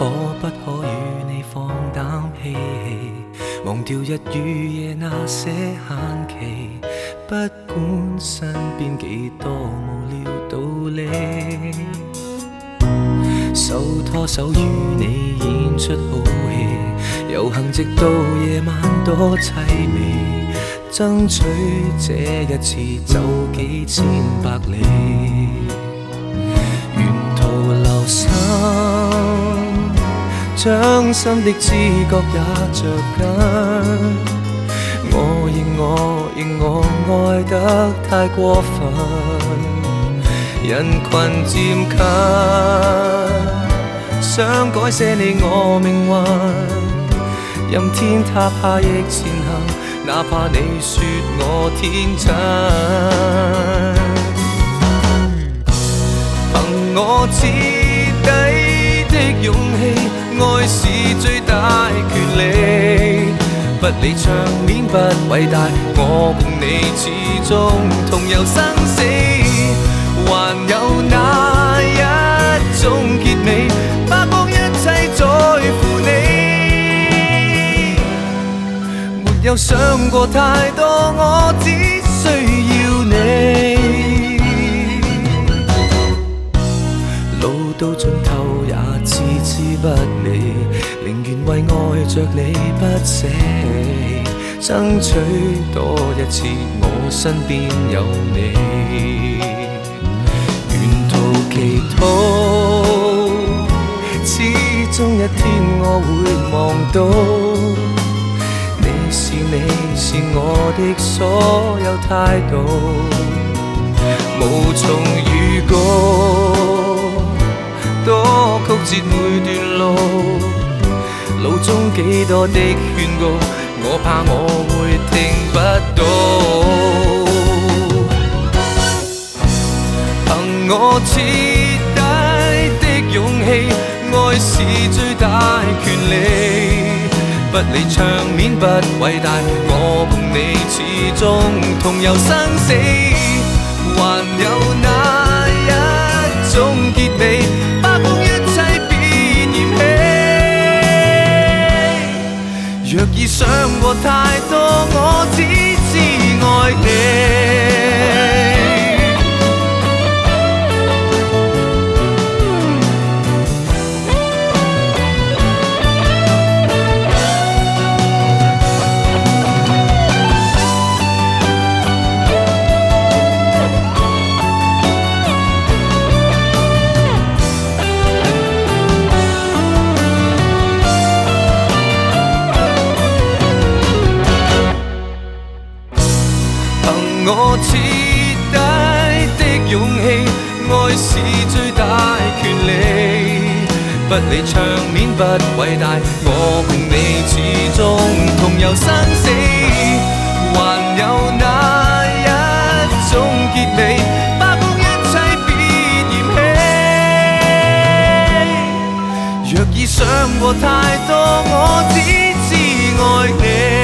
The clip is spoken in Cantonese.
可不可與你放膽嬉戲，忘掉日與夜那些限期，不管身邊幾多無聊道理，手拖手與你演出好戲，遊行直到夜晚多凄美，爭取這一次走幾千百里，沿途留心，將心的知覺也着緊。我認我愛得太過分，人群漸近，想改寫你我命運，任天塌下亦前行，哪怕你說我天真。憑我徹底的勇氣，愛是最大權利，不理場面不偉大，我共你始終同遊生死，還有那一種結尾，花光一切在乎你，沒有想過太多，我只需要你，路到盡頭也置之不理，寧願為愛着你不捨棄，爭取多一次我身邊有你，沿途祈禱，始終一天我會望到，你是我的所有態度，無從預告，多曲折每段路，路中幾多的勸告，我怕我會聽不到。憑我徹底的勇氣，愛是最大權利，不理場面不偉大，我共你始終同遊生死，還有那一種結尾，花光一切別嫌棄，若已想過太多，我只知愛你。我徹底的勇氣，愛是最大權利，不理場面不偉大，我共你始終同遊生死，還有那一種結尾，花光一切別嫌棄，若已想過太多，我只知愛你。